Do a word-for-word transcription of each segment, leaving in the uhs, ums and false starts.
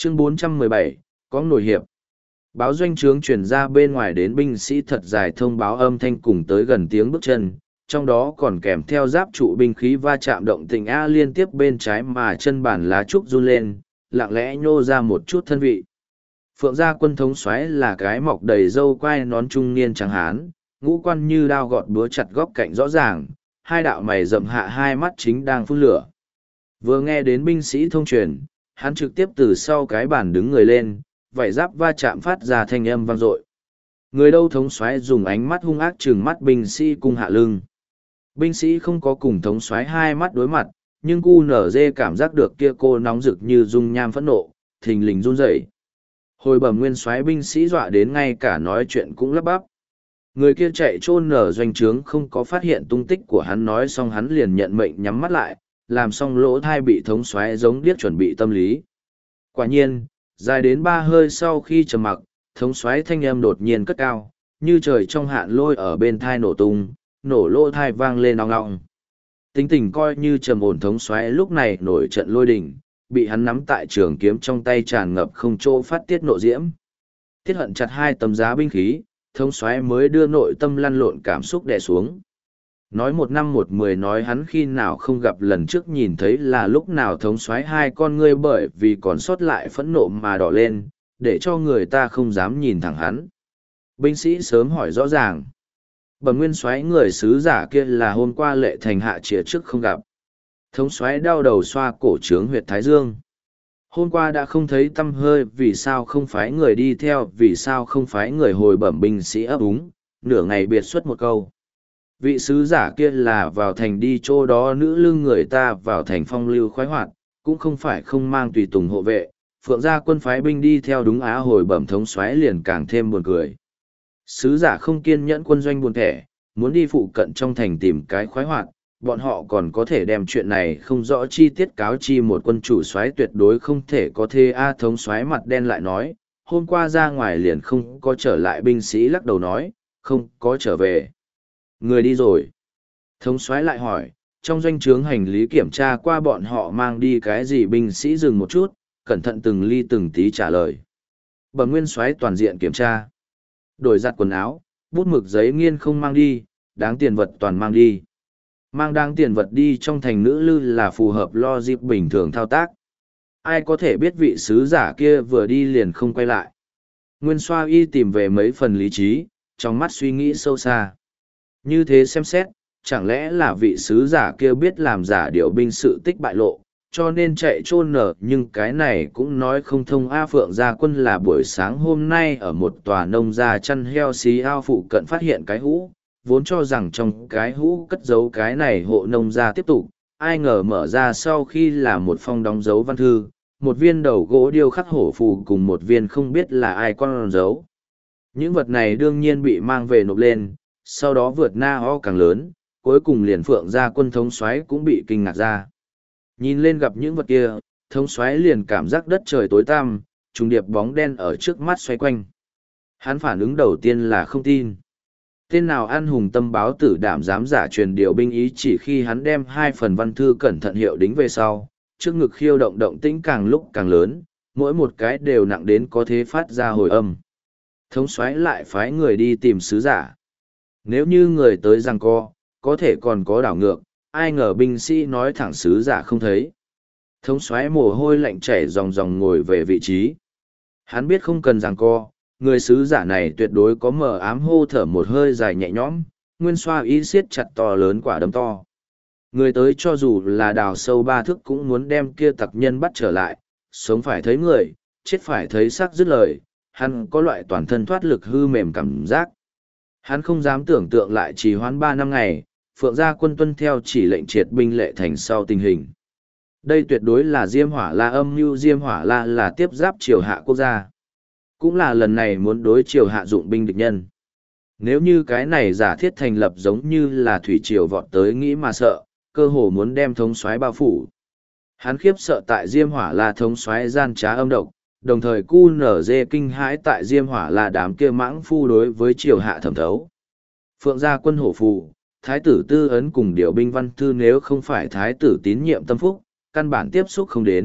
Chương bốn trăm mười bảy, có nổi hiệp. Báo doanh trướng truyền ra bên ngoài đến binh sĩ thật dài thông báo âm thanh cùng tới gần tiếng bước chân, trong đó còn kèm theo giáp trụ binh khí va chạm động tình A liên tiếp bên trái mà chân bản lá trúc run lên, lặng lẽ nhô ra một chút thân vị. Phượng gia quân thống soái là cái mọc đầy râu quai nón trung niên trắng hán, ngũ quan như đao gọt búa chặt góc cạnh rõ ràng, hai đạo mày rậm hạ hai mắt chính đang phun lửa. Vừa nghe đến binh sĩ thông truyền, hắn trực tiếp từ sau cái bàn đứng người lên, vảy giáp va chạm phát ra thanh âm vang dội. Người đâu thống soái dùng ánh mắt hung ác trừng mắt binh sĩ cung hạ lưng. Binh sĩ không có cùng thống soái hai mắt đối mặt, nhưng cu nở dê cảm giác được kia cô nóng rực như dung nham phẫn nộ, thình lình run rẩy. Hồi bẩm nguyên soái binh sĩ dọa đến ngay cả nói chuyện cũng lắp bắp. Người kia chạy chôn nở doanh trướng không có phát hiện tung tích của hắn, nói xong hắn liền nhận mệnh nhắm mắt lại, làm xong lỗ thai bị thống soái giống điếc chuẩn bị tâm lý. Quả nhiên, dài đến ba hơi sau khi trầm mặc, thống soái thanh âm đột nhiên cất cao, như trời trong hạn lôi ở bên thai nổ tung, nổ lỗ thai vang lên ong ong. Tính tình coi như trầm ổn thống soái lúc này nổi trận lôi đình, bị hắn nắm tại trường kiếm trong tay tràn ngập không chỗ phát tiết nộ diễm. Tiết hận chặt hai tấm giá binh khí, thống soái mới đưa nội tâm lăn lộn cảm xúc đè xuống. Nói một năm một mười nói hắn khi nào không gặp lần trước nhìn thấy là lúc nào thống soái hai con ngươi bởi vì còn sót lại phẫn nộ mà đỏ lên, để cho người ta không dám nhìn thẳng hắn. Binh sĩ sớm hỏi rõ ràng. Bẩm nguyên soái người sứ giả kia là hôm qua lệ thành hạ trịa trước không gặp. Thống soái đau đầu xoa cổ trướng huyệt thái dương. Hôm qua đã không thấy tăm hơi, vì sao không phái người đi theo, vì sao không phái người hồi bẩm binh sĩ ấp úng, nửa ngày biệt xuất một câu. Vị sứ giả kia là vào thành đi chỗ đó nữ lương người ta vào thành phong lưu khoái hoạt, cũng không phải không mang tùy tùng hộ vệ, phượng gia quân phái binh đi theo đúng á. Hồi bẩm thống soái liền càng thêm buồn cười. Sứ giả không kiên nhẫn quân doanh buồn thẻ, muốn đi phụ cận trong thành tìm cái khoái hoạt, bọn họ còn có thể đem chuyện này không rõ chi tiết cáo chi một quân chủ soái, tuyệt đối không thể có thế a. Thống soái mặt đen lại nói, hôm qua ra ngoài liền không có trở lại. Binh sĩ lắc đầu nói, không có trở về. Người đi rồi. Thống soái lại hỏi, trong doanh trướng hành lý kiểm tra qua bọn họ mang đi cái gì? Binh sĩ dừng một chút, cẩn thận từng ly từng tí trả lời. Bẩm nguyên soái toàn diện kiểm tra. Đổi giặt quần áo, bút mực giấy nghiên không mang đi, đáng tiền vật toàn mang đi. Mang đáng tiền vật đi trong thành nữ lư là phù hợp logic bình thường thao tác. Ai có thể biết vị sứ giả kia vừa đi liền không quay lại. Nguyên Soa y tìm về mấy phần lý trí, trong mắt suy nghĩ sâu xa. Như thế xem xét, chẳng lẽ là vị sứ giả kia biết làm giả điều binh sự tích bại lộ, cho nên chạy trôn nở, nhưng cái này cũng nói không thông. A Phượng gia quân là buổi sáng hôm nay ở một tòa nông gia chăn heo xí ao phụ cận phát hiện cái hũ, vốn cho rằng trong cái hũ cất giấu cái này hộ nông gia tiếp tục, ai ngờ mở ra sau khi là một phong đóng dấu văn thư, một viên đầu gỗ điêu khắc hổ phù cùng một viên không biết là ai con dấu. Những vật này đương nhiên bị mang về nộp lên, sau đó vượt na ho càng lớn, cuối cùng liền Phượng gia quân thống soái cũng bị kinh ngạc ra. Nhìn lên gặp những vật kia, thống soái liền cảm giác đất trời tối tăm, trùng điệp bóng đen ở trước mắt xoay quanh. Hắn phản ứng đầu tiên là không tin. Tên nào ăn hùng tâm báo tử đảm dám giả truyền điều binh ý, chỉ khi hắn đem hai phần văn thư cẩn thận hiệu đính về sau, trước ngực khiêu động động tĩnh càng lúc càng lớn, mỗi một cái đều nặng đến có thể phát ra hồi âm. Thống soái lại phái người đi tìm sứ giả. Nếu như người tới giằng co, có thể còn có đảo ngược, ai ngờ binh sĩ nói thẳng sứ giả không thấy. Thống soái mồ hôi lạnh chảy ròng ròng ngồi về vị trí. Hắn biết không cần giằng co, người sứ giả này tuyệt đối có mờ ám, hô thở một hơi dài nhẹ nhõm, Nguyên Soa ý siết chặt to lớn quả đấm to. Người tới cho dù là đào sâu ba thước cũng muốn đem kia tặc nhân bắt trở lại, sống phải thấy người, chết phải thấy xác dứt lời, hắn có loại toàn thân thoát lực hư mềm cảm giác. Hắn không dám tưởng tượng lại trì hoãn ba năm ngày, Phượng gia quân tuân theo chỉ lệnh triệt binh lệ thành sau tình hình. Đây tuyệt đối là Diêm Hỏa La âm mưu. Diêm Hỏa La là tiếp giáp triều hạ quốc gia, cũng là lần này muốn đối triều hạ dụng binh địch nhân. Nếu như cái này giả thiết thành lập giống như là thủy triều vọt tới nghĩ mà sợ, cơ hồ muốn đem thống soái bao phủ. Hắn khiếp sợ tại Diêm Hỏa La thống soái gian trá âm độc, đồng thời cu nở dê kinh hãi tại Diêm Hỏa La đám kia mãng phu đối với triều hạ thẩm thấu. Phượng gia quân hổ phù, thái tử tư ấn cùng điều binh văn thư nếu không phải thái tử tín nhiệm tâm phúc, căn bản tiếp xúc không đến,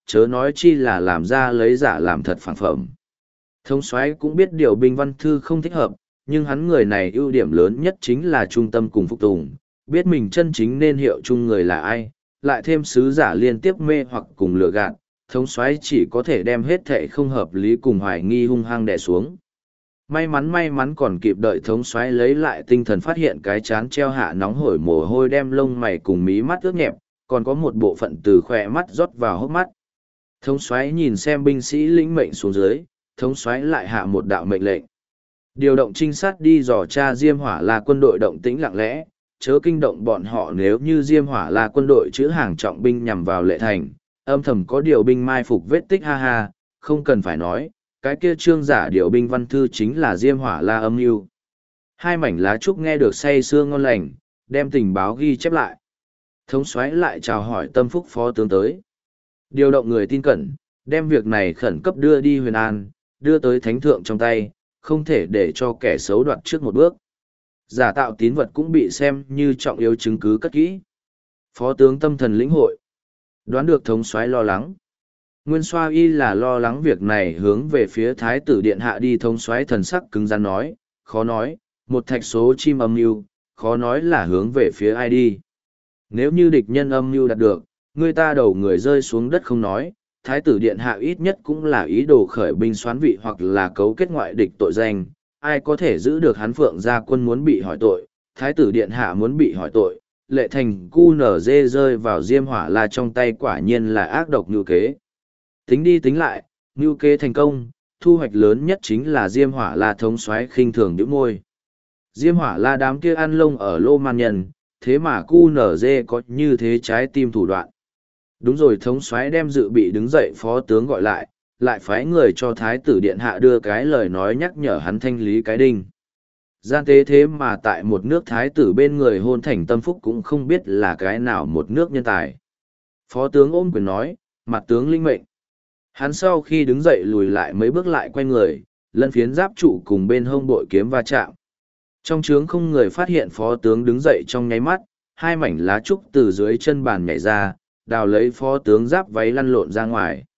chớ nói chi là làm ra lấy giả làm thật phản phẩm. Thống soái cũng biết điều binh văn thư không thích hợp, nhưng hắn người này ưu điểm lớn nhất chính là trung tâm cùng phục tùng, biết mình chân chính nên hiệu chung người là ai, lại thêm sứ giả liên tiếp mê hoặc cùng lừa gạt, thống soái chỉ có thể đem hết thệ không hợp lý cùng hoài nghi hung hăng đè xuống. May mắn may mắn còn kịp đợi thống soái lấy lại tinh thần, phát hiện cái chán treo hạ nóng hổi mồ hôi đem lông mày cùng mí mắt ướt nhẹp, còn có một bộ phận từ khỏe mắt rót vào hốc mắt. Thống soái nhìn xem binh sĩ lĩnh mệnh xuống dưới, thống soái lại hạ một đạo mệnh lệnh. Điều động trinh sát đi dò tra Diêm Hỏa La quân đội động tĩnh lặng lẽ, chớ kinh động bọn họ. Nếu như Diêm Hỏa La quân đội chữ hàng trọng binh nhằm vào Lệ Thành, âm thầm có điều binh mai phục vết tích, ha ha, không cần phải nói, cái kia trương giả điều binh văn thư chính là Diêm Hỏa La âm mưu. Hai mảnh lá trúc nghe được say sưa ngon lành, đem tình báo ghi chép lại. Thống soái lại chào hỏi tâm phúc phó tướng tới. Điều động người tin cẩn, đem việc này khẩn cấp đưa đi Huyền An, đưa tới thánh thượng trong tay, không thể để cho kẻ xấu đoạt trước một bước. Giả tạo tín vật cũng bị xem như trọng yếu chứng cứ cất kỹ. Phó tướng tâm thần lĩnh hội. Đoán được thống soái lo lắng. Nguyên Soa Y là lo lắng việc này hướng về phía Thái tử Điện Hạ đi. Thống soái thần sắc cứng rắn nói, khó nói, một thạch số chim âm mưu, khó nói là hướng về phía ai đi. Nếu như địch nhân âm mưu đạt được, người ta đầu người rơi xuống đất không nói, Thái tử Điện Hạ ít nhất cũng là ý đồ khởi binh xoán vị hoặc là cấu kết ngoại địch tội danh, ai có thể giữ được hắn Phượng gia quân muốn bị hỏi tội, Thái tử Điện Hạ muốn bị hỏi tội, Lệ Thành cu nở dê rơi vào Diêm Hỏa La trong tay quả nhiên là ác độc mưu kế. Tính đi tính lại, mưu kế thành công, thu hoạch lớn nhất chính là Diêm Hỏa La thống soái khinh thường nhíu môi. Diêm Hỏa La đám kia ăn lông ở lô man nhân, thế mà cu nở dê có như thế trái tim thủ đoạn. Đúng rồi, thống soái đem dự bị đứng dậy phó tướng gọi lại, lại phái người cho Thái tử Điện Hạ đưa cái lời nói nhắc nhở hắn thanh lý cái đinh. Gian tế thế mà tại một nước Thái tử bên người hôn thành tâm phúc cũng không biết là cái nào một nước nhân tài. Phó tướng ôm quyền nói, mặt tướng linh mệnh. Hắn sau khi đứng dậy lùi lại mấy bước lại quay người, lân phiến giáp trụ cùng bên hông bội kiếm va chạm. Trong trướng không người phát hiện phó tướng đứng dậy trong nháy mắt, hai mảnh lá trúc từ dưới chân bàn nhảy ra, đào lấy phó tướng giáp váy lăn lộn ra ngoài.